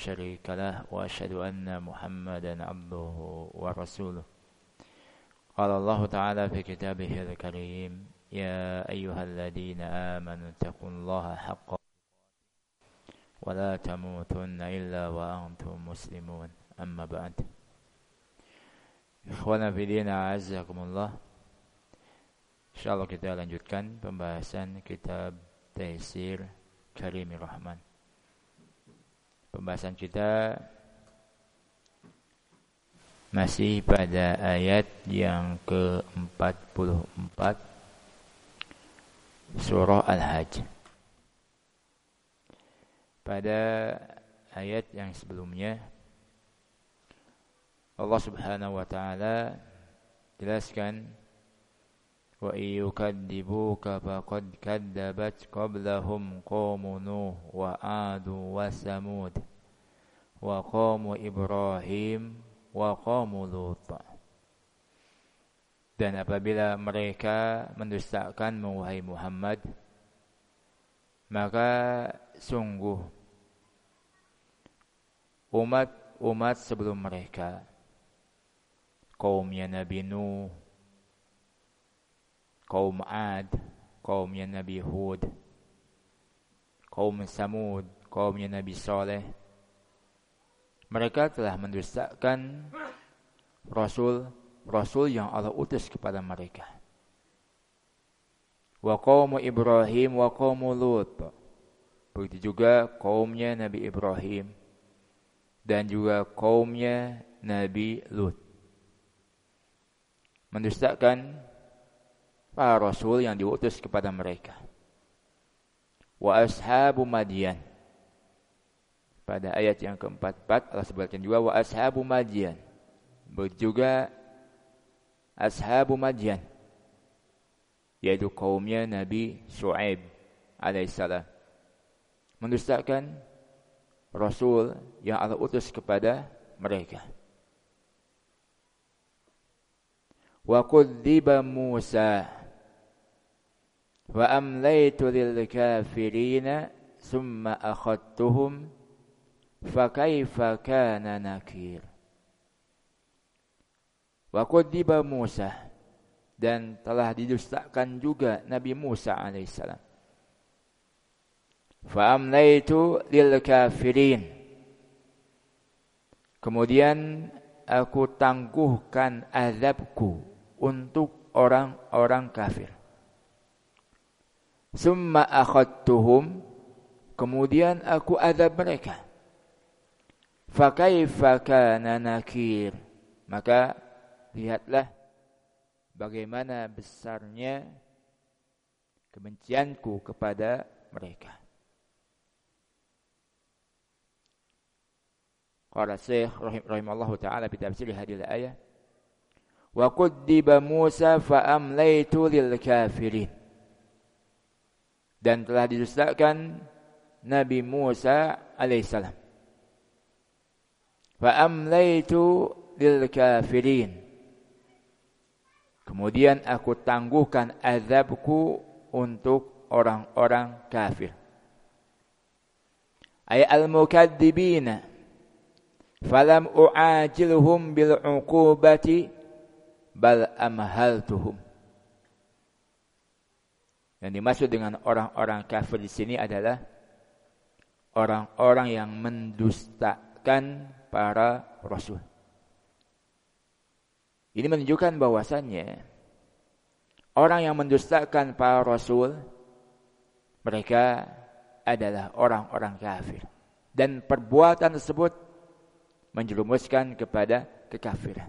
شريك له وأشهد أن محمدا عبده ورسوله قال الله تعالى في كتابه الكريم يا أيها الذين آمنوا اتقوا الله حق ولا تموتن إلا وأنتم مسلمون أما بعد Ikhwana fillah a'azzakumullah. Insyaallah kita lanjutkan pembahasan kitab Taisir Karimir Rahman. Pembahasan kita masih pada ayat yang ke-44 surah Al-Hajj. Pada ayat yang sebelumnya Allah Subhanahu wa taala jelaskan wa iyukadzibuka faqad kadzabat qablahum qaumun nuh wa adu wa samud wa qaumu ibrahim wa qaumu lut. Dan apabila mereka mendustakanmu wahai Muhammad, maka sungguh umat sebelum mereka, kaumnya Nabi Nuh, kaum Ad, kaumnya Nabi Hud, kaum Samud, kaumnya Nabi Saleh, mereka telah mendustakan Rasul yang Allah utus kepada mereka. Wa qaumu Ibrahim wa qaumu Lut. Begitu juga kaumnya Nabi Ibrahim dan juga kaumnya Nabi Lut. Mendustakan para rasul yang diutus kepada mereka. Wa ashabu Madyan. Pada ayat yang ke-44 Allah sebutkan juga wa ashabu Madyan. Begitu juga ashabu Madyan, yaitu kaumnya Nabi Syuaib alaihissalam. Mendustakan rasul yang Allah utus kepada mereka. Wa kudziba Musa wa amlaytu lil kafirina summa akhadtuhum fa kaifa kana nakir. Wa kudziba Musa, dan telah didustakan juga Nabi Musa alaihissalam. Fa amlaytu lil kafirin, kemudian aku tangguhkan azabku untuk orang-orang kafir. Summa akhadtuhum, kemudian aku azab mereka. Fa kaifa kana nakir, maka lihatlah bagaimana besarnya kebencianku kepada mereka. Qala Syekh rahimallahu ta'ala fi tafsir hadhihi al-ayah wa qudiba Musa fa amlaytu lil kafirin, dan telah didustakan Nabi Musa alaihissalam. Fa amlaytu lil kafirin, kemudian aku tangguhkan azabku untuk orang-orang kafir. Ay al-mukadzibina falam u'ajilhum bil 'uqubati bal amhaltuhum. Yang dimaksud dengan orang-orang kafir di sini adalah orang-orang yang mendustakan para rasul. Ini menunjukkan bahwasannya orang yang mendustakan para rasul, mereka adalah orang-orang kafir, dan perbuatan tersebut menjerumuskan kepada kekafiran.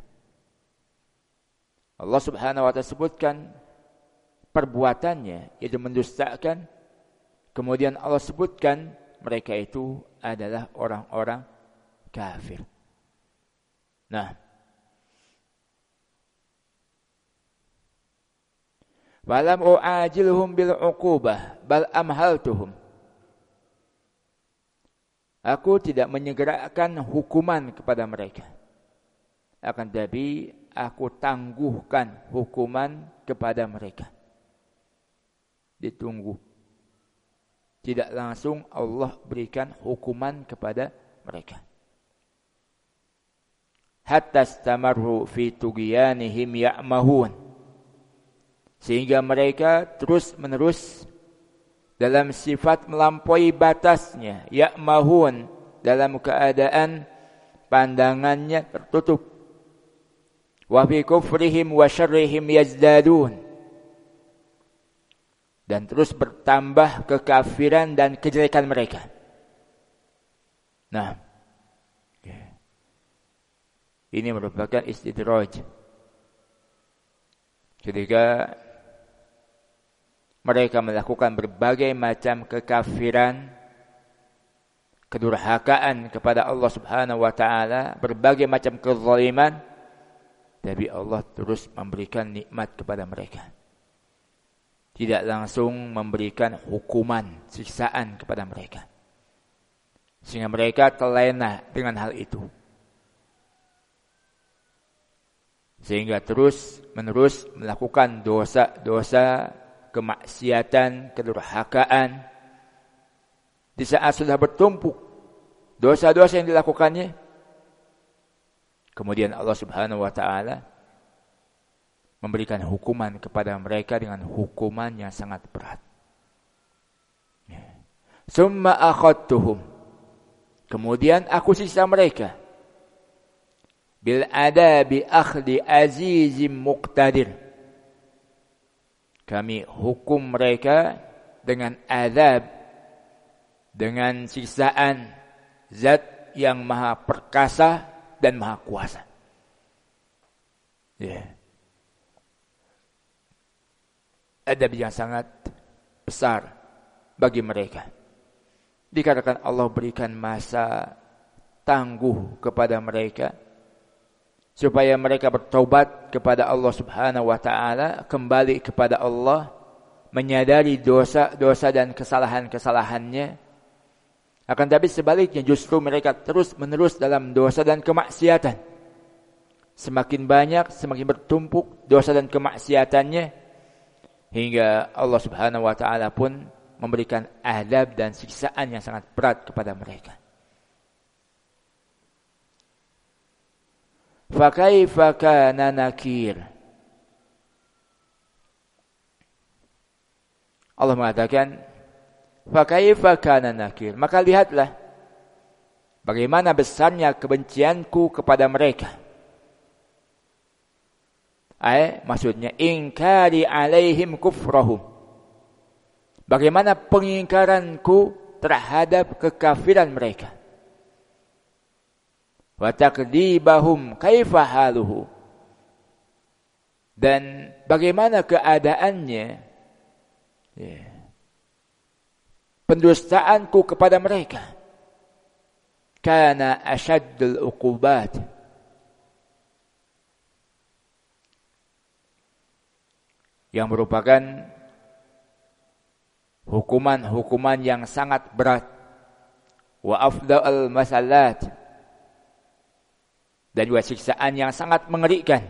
Allah Subhanahu wa ta'ala sebutkan perbuatannya, yaitu mendustakan. Kemudian Allah sebutkan mereka itu adalah orang-orang kafir. Nah, walam u'ajilhum bil 'uqubah bal amhaltuhum. Aku tidak menyegerakan hukuman kepada mereka, akan tetapi aku tangguhkan hukuman kepada mereka. Ditunggu. Tidak langsung Allah berikan hukuman kepada mereka. Hatta istamarru fi tughyanihim ya'mahun. Sehingga mereka terus-menerus dalam sifat melampaui batasnya, ya'mahun, dalam keadaan pandangannya tertutup. Wa fi kufrihim wa syarrihim yazdadun. Dan terus bertambah kekafiran dan kejelekan mereka. Nah, ini merupakan istidraj. Ketika mereka melakukan berbagai macam kekafiran, kedurhakaan kepada Allah Subhanahu wa taala, berbagai macam kezaliman, tapi Allah terus memberikan nikmat kepada mereka. Tidak langsung memberikan hukuman, siksaan kepada mereka. Sehingga mereka terlena dengan hal itu. Sehingga terus-menerus melakukan dosa-dosa, kemaksiatan, kedurhakaan. Di saat sudah bertumpuk dosa-dosa yang dilakukannya, kemudian Allah Subhanahu wa taala memberikan hukuman kepada mereka dengan hukuman yang sangat berat. Summa akhadtuhum. Kemudian aku siksa mereka. Bil adabi akhdi azizim muqtadir. Kami hukum mereka dengan azab, dengan siksaan zat yang maha perkasa dan maha kuasa. Adab yang sangat besar bagi mereka. Dikatakan Allah berikan masa tangguh kepada mereka supaya mereka bertobat kepada Allah Subhanahu wa taala, kembali kepada Allah, menyadari dosa-dosa dan kesalahan-kesalahannya. Akan tapi sebaliknya justru mereka terus-menerus dalam dosa dan kemaksiatan. Semakin banyak, semakin bertumpuk dosa dan kemaksiatannya, hingga Allah Subhanahu wa taala pun memberikan azab dan siksaan yang sangat berat kepada mereka. Fa kaifa kana nakir. Allah mengatakan, fa kaifa kana nakir. Maka lihatlah bagaimana besarnya kebencianku kepada mereka. Maksudnya ingkari alaihim kufrahum. Bagaimana pengingkaranku terhadap kekafiran mereka. Wa taqdibahum kaifa haluhu. Dan bagaimana keadaannya, pendustaanku kepada mereka. Kana asyaddul uqubat. Yang merupakan hukuman-hukuman yang sangat berat. Wa afdal masalat. Dan juga siksaan yang sangat mengerikan.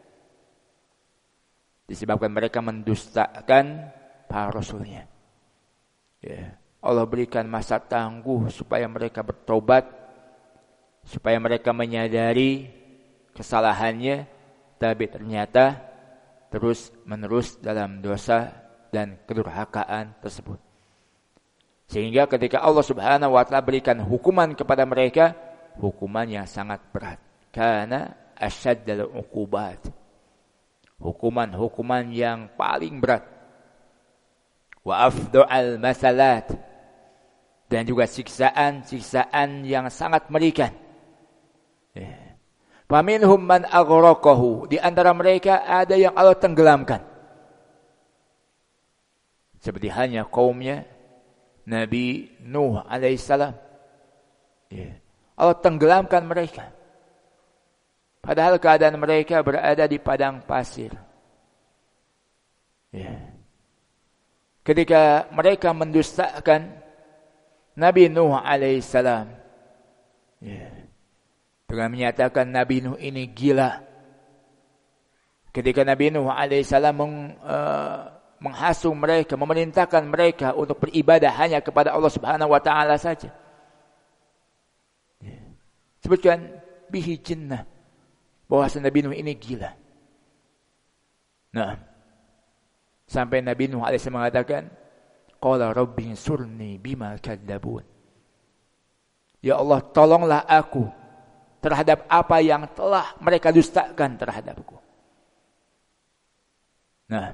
Disebabkan mereka mendustakan para rasulnya. Allah berikan masa tangguh supaya mereka bertobat, supaya mereka menyadari kesalahannya, tapi ternyata terus-menerus dalam dosa dan kedurhakaan tersebut. Sehingga ketika Allah Subhanahu wa taala berikan hukuman kepada mereka, hukuman yang sangat berat. Karena asyaddal uqubat. Hukuman-hukuman yang paling berat. Wa afdal masalat. Dan juga siksaan-siksaan yang sangat mengerikan. Faminhum man aghraqahu. Di antara mereka ada yang Allah tenggelamkan. Seperti halnya kaumnya Nabi Nuh alaihissalam. Allah tenggelamkan mereka. Padahal keadaan mereka berada di padang pasir. Ketika mereka mendustakan Nabi Nuh alaihissalam. Dengan menyatakan Nabi Nuh ini gila. Ketika Nabi Nuh alaihissalam menghasung mereka, memerintahkan mereka untuk beribadah hanya kepada Allah Subhanahu wa taala saja. Sebutkan bihi jinnah, bahwasanya Nabi Nuh ini gila. Nah, sampai Nabi Nuh alaihissalam mengatakan, qala rabbi surni bima kadzabun. Ya Allah, tolonglah aku terhadap apa yang telah mereka dustakan terhadapku. Nah,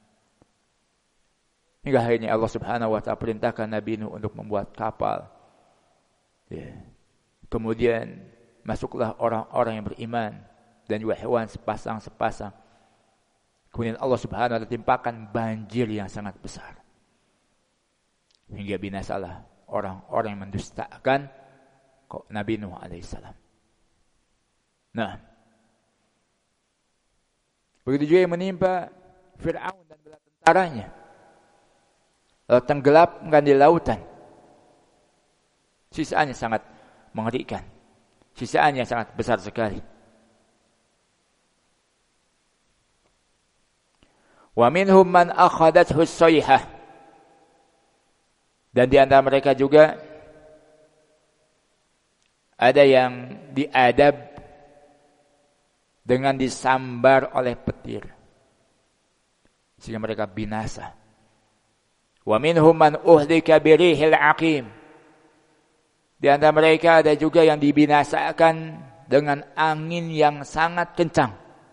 hingga akhirnya Allah Subhanahu wa taala perintahkan Nabi Nuh untuk membuat kapal. Ya. Kemudian masuklah orang-orang yang beriman dan juga hewan sepasang-sepasang. Kemudian Allah Subhanahu wa taala timpakan banjir yang sangat besar. Hingga binasalah orang-orang yang mendustakan Nabi Nuh alaihissalam. Nah, begitu juga yang menimpa Fir'aun dan bala tentaranya. Lalu tenggelamkan di lautan. Sisaannya sangat mengerikan. Sisaannya sangat besar sekali. Wa minhum man akhadathu as-sayhah. Dan di antara mereka juga ada yang diadab dengan disambar oleh petir sehingga mereka binasa. Wa minhum man uhlika birihil aqim. Di antara mereka ada juga yang dibinasakan dengan angin yang sangat kencang.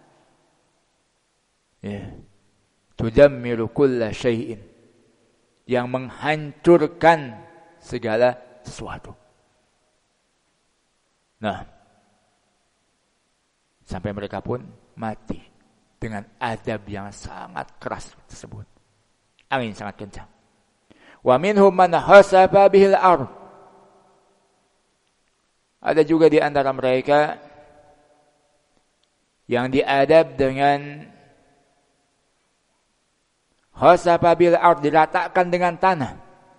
Ya. Tudammiru kulla syai'in, yang menghancurkan segala sesuatu. Nah, sampai mereka pun mati dengan adab yang sangat keras tersebut. Angin sangat kencang. Wa minhum man hasafa bihil ardh. Ada juga di antara mereka yang diadab dengan hasafa bil ardh, diratakan dengan tanah.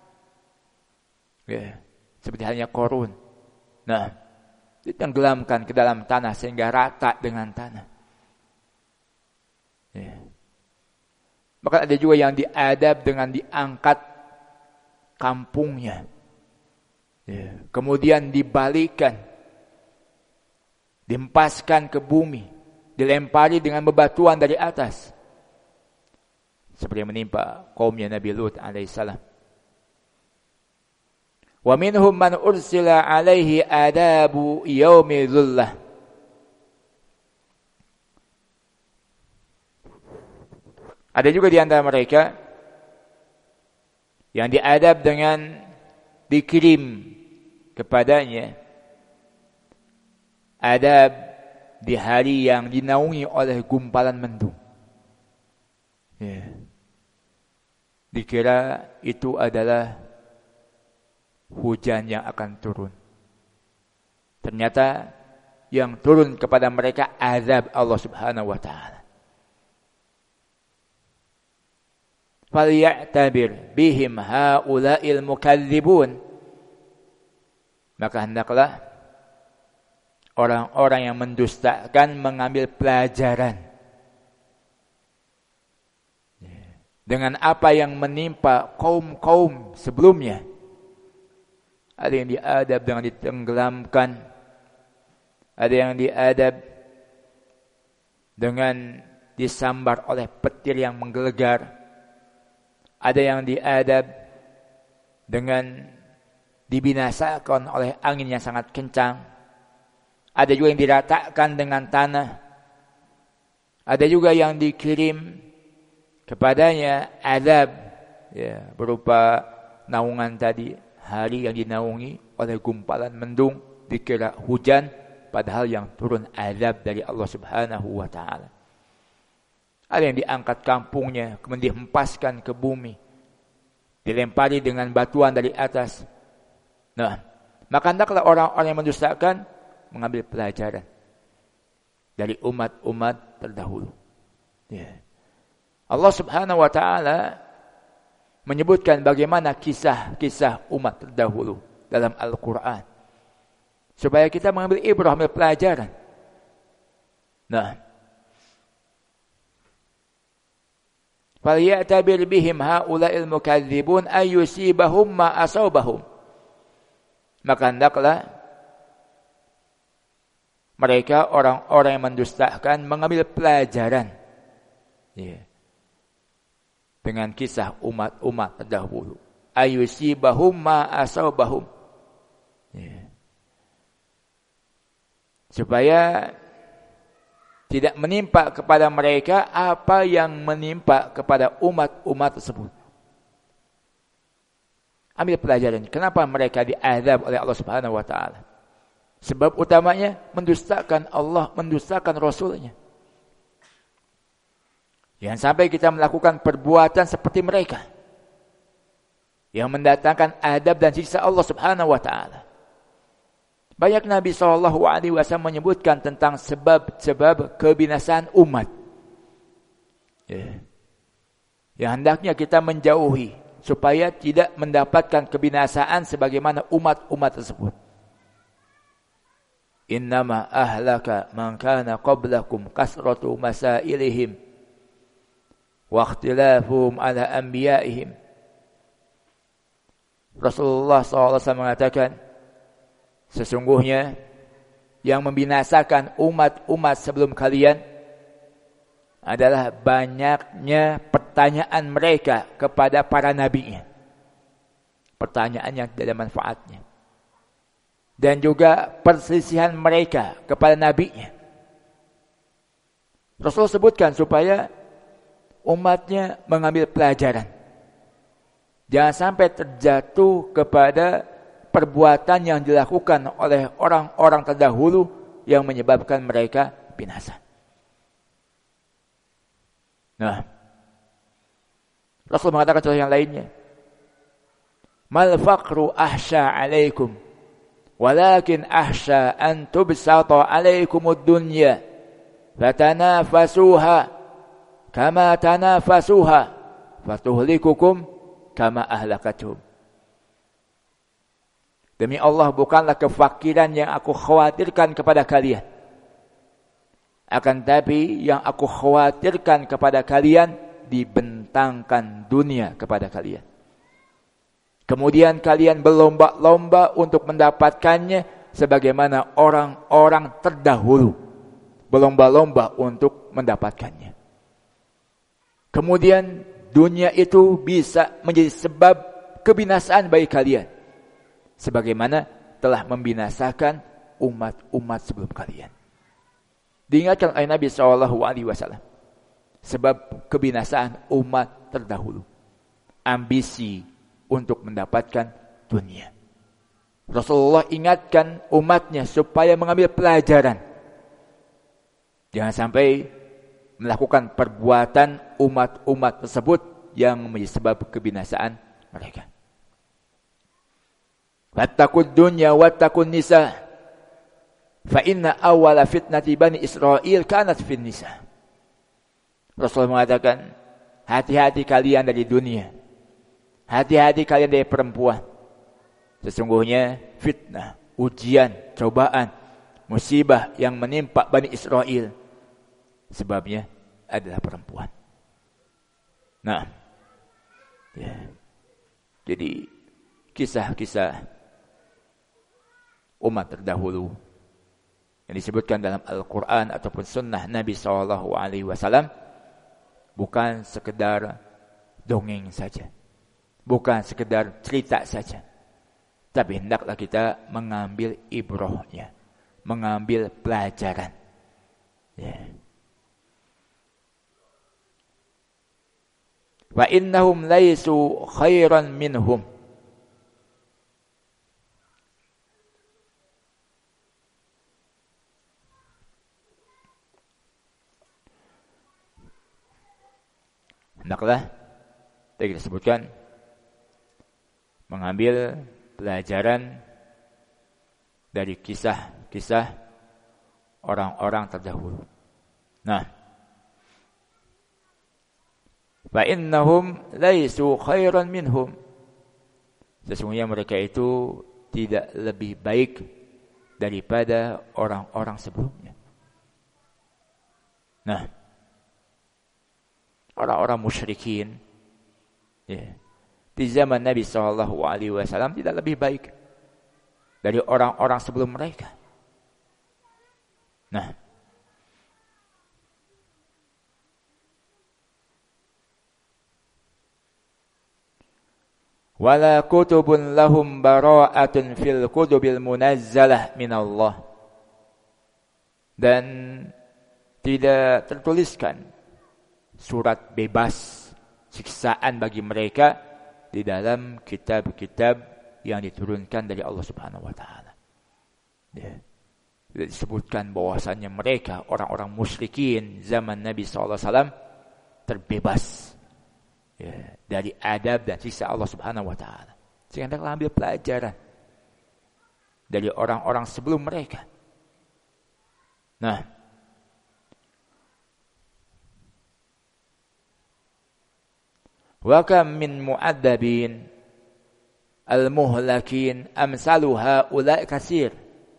Ya, seperti halnya Qarun. Nah, ditenggelamkan ke dalam tanah sehingga rata dengan tanah. Ya. Maka ada juga yang diadab dengan diangkat kampungnya. Ya. Kemudian dibalikan, dihempaskan ke bumi, dilempari dengan bebatuan dari atas. Seperti yang menimpa kaumnya Nabi Lut alaihissalam. Wa minhum man ursila alaihi adabu yaumi dhullah. Ada juga di antara mereka yang diadab dengan dikirim kepadanya adab di hari yang dinaungi oleh gumpalan mendung. Ya. Dikira itu adalah hujan yang akan turun. Ternyata yang turun kepada mereka azab Allah Subhanahu wa taala. Falya'tabir bihim haula'il mukadzibun. Maka hendaklah orang-orang yang mendustakan mengambil pelajaran dengan apa yang menimpa kaum-kaum sebelumnya. Ada yang diadab dengan ditenggelamkan, ada yang diadab dengan disambar oleh petir yang menggelegar, ada yang diadab dengan dibinasakan oleh angin yang sangat kencang, ada juga yang diratakan dengan tanah, ada juga yang dikirim kepadanya azab, ya, berupa naungan tadi, hari yang dinaungi oleh gumpalan mendung, dikira hujan, padahal yang turun azab dari Allah Subhanahu wa taala. Ada yang diangkat kampungnya, kemudian dihempaskan ke bumi, dilempari dengan batuan dari atas. Nah, maka hendaklah orang-orang yang mendustakan mengambil pelajaran dari umat-umat terdahulu. Ya. Allah Subhanahu wa taala menyebutkan bagaimana kisah-kisah umat terdahulu dalam Al-Quran, supaya kita mengambil ibrah, mengambil pelajaran. Nah, falya'tabir bihim haula'il mukadzibun ayyusibahum ma asabahum. Maka hendaklah mereka orang-orang yang mendustakan mengambil pelajaran dengan kisah umat-umat terdahulu. Ayusibahum ma asabahum. Supaya tidak menimpa kepada mereka apa yang menimpa kepada umat-umat tersebut. Ambil pelajaran. Kenapa mereka diazab oleh Allah Subhanahu wa taala? Sebab utamanya mendustakan Allah, mendustakan Rasulnya. Jangan sampai kita melakukan perbuatan seperti mereka yang mendatangkan adab dan siksa Allah Subhanahu wa taala. Banyak Nabi SAW menyebutkan tentang sebab-sebab kebinasaan umat. Yang hendaknya kita menjauhi supaya tidak mendapatkan kebinasaan sebagaimana umat-umat tersebut. Innama ahlaka man kana qablakum kasratu masailihim wa ikhtilafuhum ala anbiya'ihim. Rasulullah SAW mengatakan, sesungguhnya yang membinasakan umat-umat sebelum kalian adalah banyaknya pertanyaan mereka kepada para nabinya. Pertanyaan yang tidak ada manfaatnya. Dan juga perselisihan mereka kepada nabinya. Rasul sebutkan supaya umatnya mengambil pelajaran. Jangan sampai terjatuh kepada perbuatan yang dilakukan oleh orang-orang terdahulu yang menyebabkan mereka binasa. Nah, Rasul mengatakan contoh yang lainnya. Mal faqru ahsya alaikum, walakin ahsya an tubsata alaikumud dunya, fatanafasuha kama tanafasuha, fatuhlikukum kama ahlakatum. Demi Allah, bukanlah kefakiran yang aku khawatirkan kepada kalian. Akan tapi yang aku khawatirkan kepada kalian, dibentangkan dunia kepada kalian. Kemudian kalian berlomba-lomba untuk mendapatkannya sebagaimana orang-orang terdahulu berlomba-lomba untuk mendapatkannya. Kemudian dunia itu bisa menjadi sebab kebinasaan bagi kalian, sebagaimana telah membinasakan umat-umat sebelum kalian. Diingatkan oleh Nabi SAW, sebab kebinasaan umat terdahulu, ambisi untuk mendapatkan dunia. Rasulullah ingatkan umatnya supaya mengambil pelajaran. Jangan sampai melakukan perbuatan umat-umat tersebut yang menjadi sebab kebinasaan mereka. Wattaqud dunya wattaqun nisa. Fa inna awwala fitnati bani Israil kanat fin nisa. Rasul mengatakan, hati-hati kalian dari dunia. Hati-hati kalian dari perempuan. Sesungguhnya fitnah, ujian, cobaan, musibah yang menimpa Bani Israel, sebabnya adalah perempuan. Nah, jadi kisah-kisah umat terdahulu yang disebutkan dalam Al-Quran ataupun sunnah Nabi SAW bukan sekedar dongeng saja, bukan sekedar cerita saja, tapi hendaklah kita mengambil ibrahnya, mengambil pelajaran. Wa innahum laisu khairan minhum. Hendaklah tadi kita sebutkan mengambil pelajaran dari kisah-kisah orang-orang terdahulu. Nah, fa innahum laisu khairan minhum. Sesungguhnya mereka itu tidak lebih baik daripada orang-orang sebelumnya. Nah, orang-orang musyrikin di zaman Nabi SAW tidak lebih baik dari orang-orang sebelum mereka. Wala kutubun lahum bara'atun fil kutubil munazzalah minallah. Dan tidak tertuliskan surat bebas siksaan bagi mereka di dalam kitab-kitab yang diturunkan dari Allah Subhanahu wa taala. Ya. Disebutkan bahwasannya mereka orang-orang musyrikin zaman Nabi SAW terbebas dari adab dan siksa Allah Subhanahu wa taala. Sehingga hendaklah ambil pelajaran dari orang-orang sebelum mereka. Nah, wa kam min mu'adzabin al-muhlakin amsalu haula'i katsir.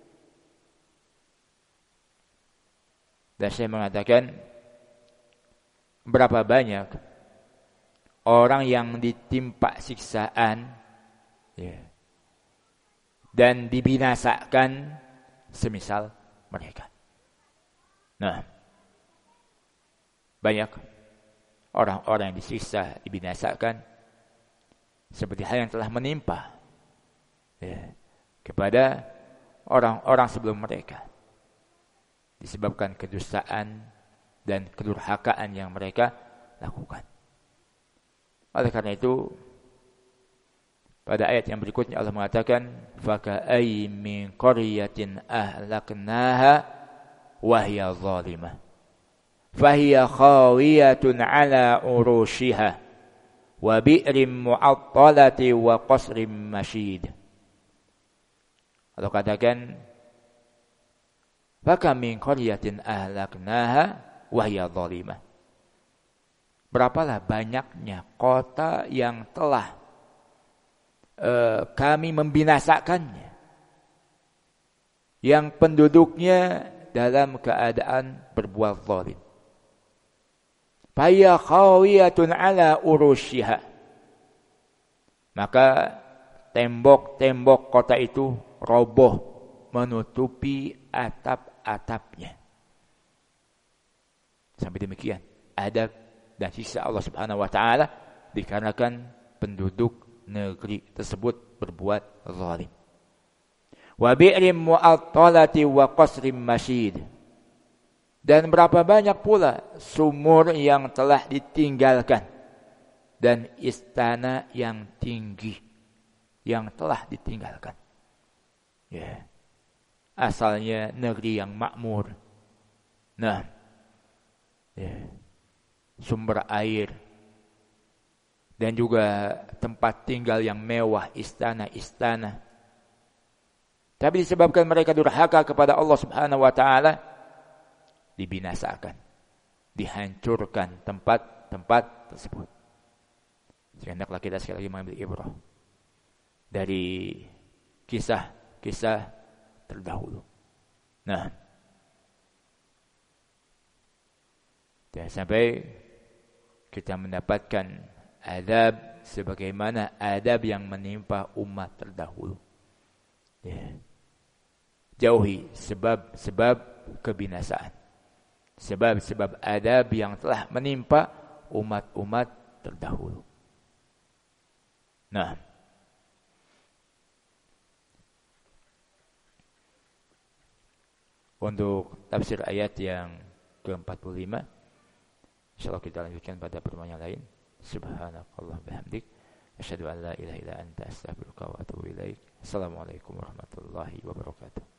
Dan saya mengatakan berapa banyak orang yang ditimpa siksaan dan dibinasakan semisal mereka. Nah, banyak orang-orang yang disiksa, dibinasakan seperti hal yang telah menimpa kepada orang-orang sebelum mereka, disebabkan kedustaan dan kedurhakaan yang mereka lakukan. Oleh karena itu, pada ayat yang berikutnya Allah mengatakan, "Faka'ayyin min qaryatin ahlaknaha wa hiya zalimah, fahiya khawiyatun 'ala urushiha wa bi'rin mu'attalati wa qasrin mashid." Allah katakan, "Fakam min qaryatin ahlaknaha wa hiya zalimah." Berapalah banyaknya kota yang telah kami membinasakannya, yang penduduknya dalam keadaan berbuat zalim. Faya khawiyatun ala urushiha. Maka tembok-tembok kota itu roboh menutupi atap-atapnya. Sampai demikian adab dan siksa Allah Subhanahu wa taala dikarenakan penduduk negeri tersebut berbuat zalim. Wa bi'rim mu'attalati wa qasrim mashid. Dan berapa banyak pula sumur yang telah ditinggalkan dan istana yang tinggi yang telah ditinggalkan. Asalnya negeri yang makmur. Nah, sumber air dan juga tempat tinggal yang mewah, istana-istana. Tapi disebabkan mereka durhaka kepada Allah Subhanahu wa taala, dibinasakan, dihancurkan tempat-tempat tersebut. Hendaklah kita sekali lagi mengambil ibrah dari kisah-kisah terdahulu. Nah, jangan sampai kita mendapatkan adab sebagaimana adab yang menimpa umat terdahulu. Jauhi sebab-sebab kebinasaan, sebab-sebab adab yang telah menimpa umat-umat terdahulu. Nah, untuk tafsir ayat yang ke-45, insyaallah kita lanjutkan pada pertemuan yang lain. Subhanakallah bihamdik, asyhadu an la ilaha illa anta, astaghfiruka wa atubu ilaik. Assalamualaikum warahmatullahi wabarakatuh.